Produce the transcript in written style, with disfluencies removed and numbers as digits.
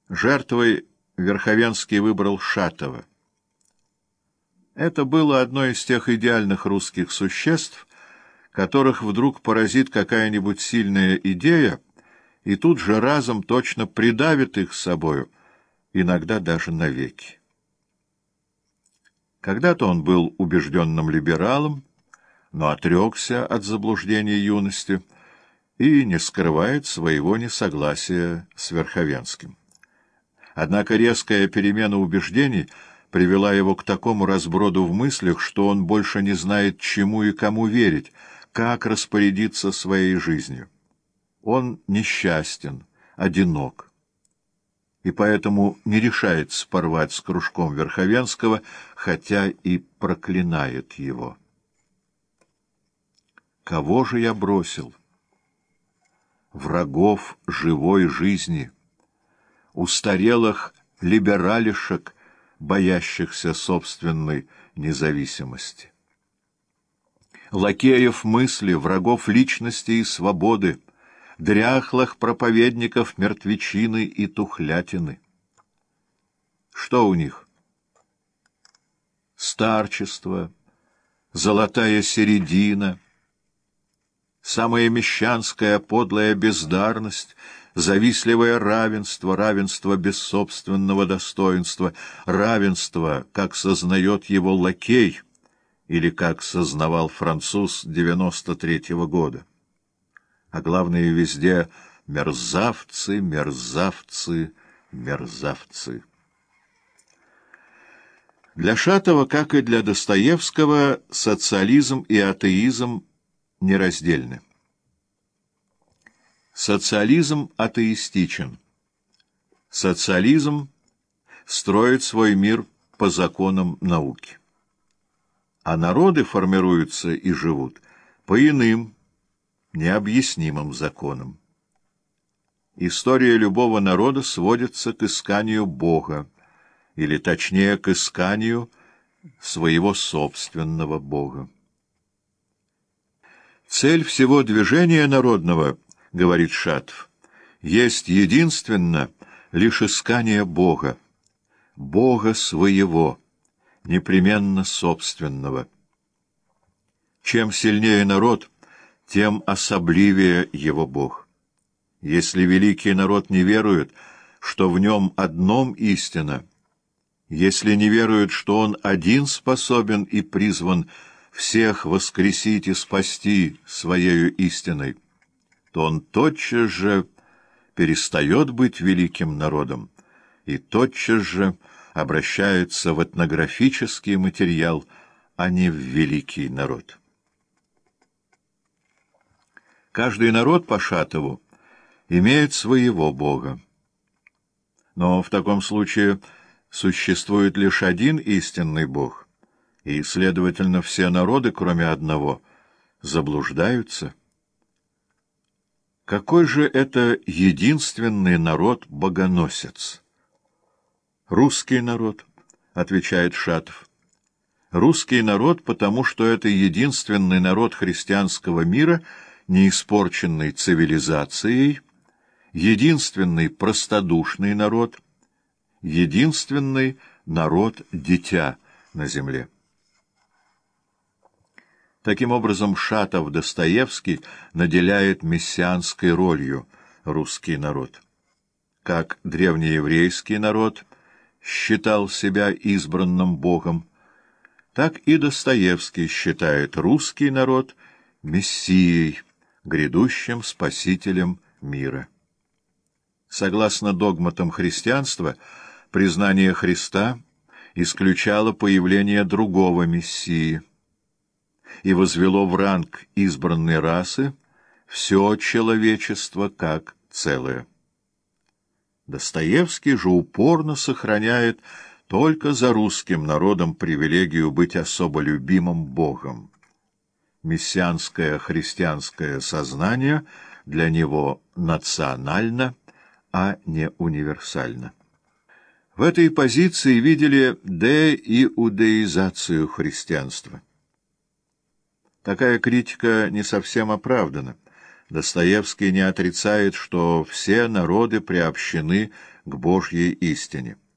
Жертвой Верховенский выбрал Шатова. Это было одно из тех идеальных русских существ, которых вдруг поразит какая-нибудь сильная идея, и тут же разом точно придавит их собою, иногда даже навеки. Когда-то он был убежденным либералом, но отрекся от заблуждений юности и не скрывает своего несогласия с Верховенским. Однако резкая перемена убеждений привела его к такому разброду в мыслях, что он больше не знает, чему и кому верить, как распорядиться своей жизнью. Он несчастен, одинок, и поэтому не решается порвать с кружком Верховенского, хотя и проклинает его. Кого же я бросил? Врагов живой жизни, устарелых либералишек, боящихся собственной независимости. Лакеев мысли, врагов личности и свободы, дряхлых проповедников мертвечины и тухлятины. Что у них? Старчество, золотая середина, самая мещанская подлая бездарность, завистливое равенство, равенство без собственного достоинства, равенство, как сознает его лакей, или как сознавал француз 93-го года. А главное, везде мерзавцы, мерзавцы, мерзавцы. Для Шатова, как и для Достоевского, социализм и атеизм нераздельны. Социализм атеистичен. Социализм строит свой мир по законам науки. А народы формируются и живут по иным, необъяснимым законам. История любого народа сводится к исканию Бога, или точнее к исканию своего собственного Бога. Цель всего движения народного, говорит Шатов, есть единственно лишь искание Бога, Бога своего, непременно собственного. Чем сильнее народ, тем особливее его Бог. Если великий народ не верует, что в нем одном истина, если не верует, что он один способен и призван всех воскресить и спасти своею истиной, то он тотчас же перестает быть великим народом и тотчас же обращается в этнографический материал, а не в великий народ. Каждый народ по Шатову имеет своего Бога. Но в таком случае существует лишь один истинный Бог, и, следовательно, все народы, кроме одного, заблуждаются. Какой же это единственный народ-богоносец? Русский народ, отвечает Шатов. Русский народ, потому что это единственный народ христианского мира, не испорченный цивилизацией, единственный простодушный народ, единственный народ-дитя на земле. Таким образом, Шатов-Достоевский наделяет мессианской ролью русский народ. Как древнееврейский народ считал себя избранным Богом, так и Достоевский считает русский народ мессией, грядущим спасителем мира. Согласно догматам христианства, признание Христа исключало появление другого мессии и возвело в ранг избранной расы все человечество как целое. Достоевский же упорно сохраняет только за русским народом привилегию быть особо любимым Богом. Мессианское христианское сознание для него национально, а не универсально. В этой позиции видели деиудеизацию христианства. Такая критика не совсем оправдана, Достоевский не отрицает, что все народы приобщены к Божьей истине.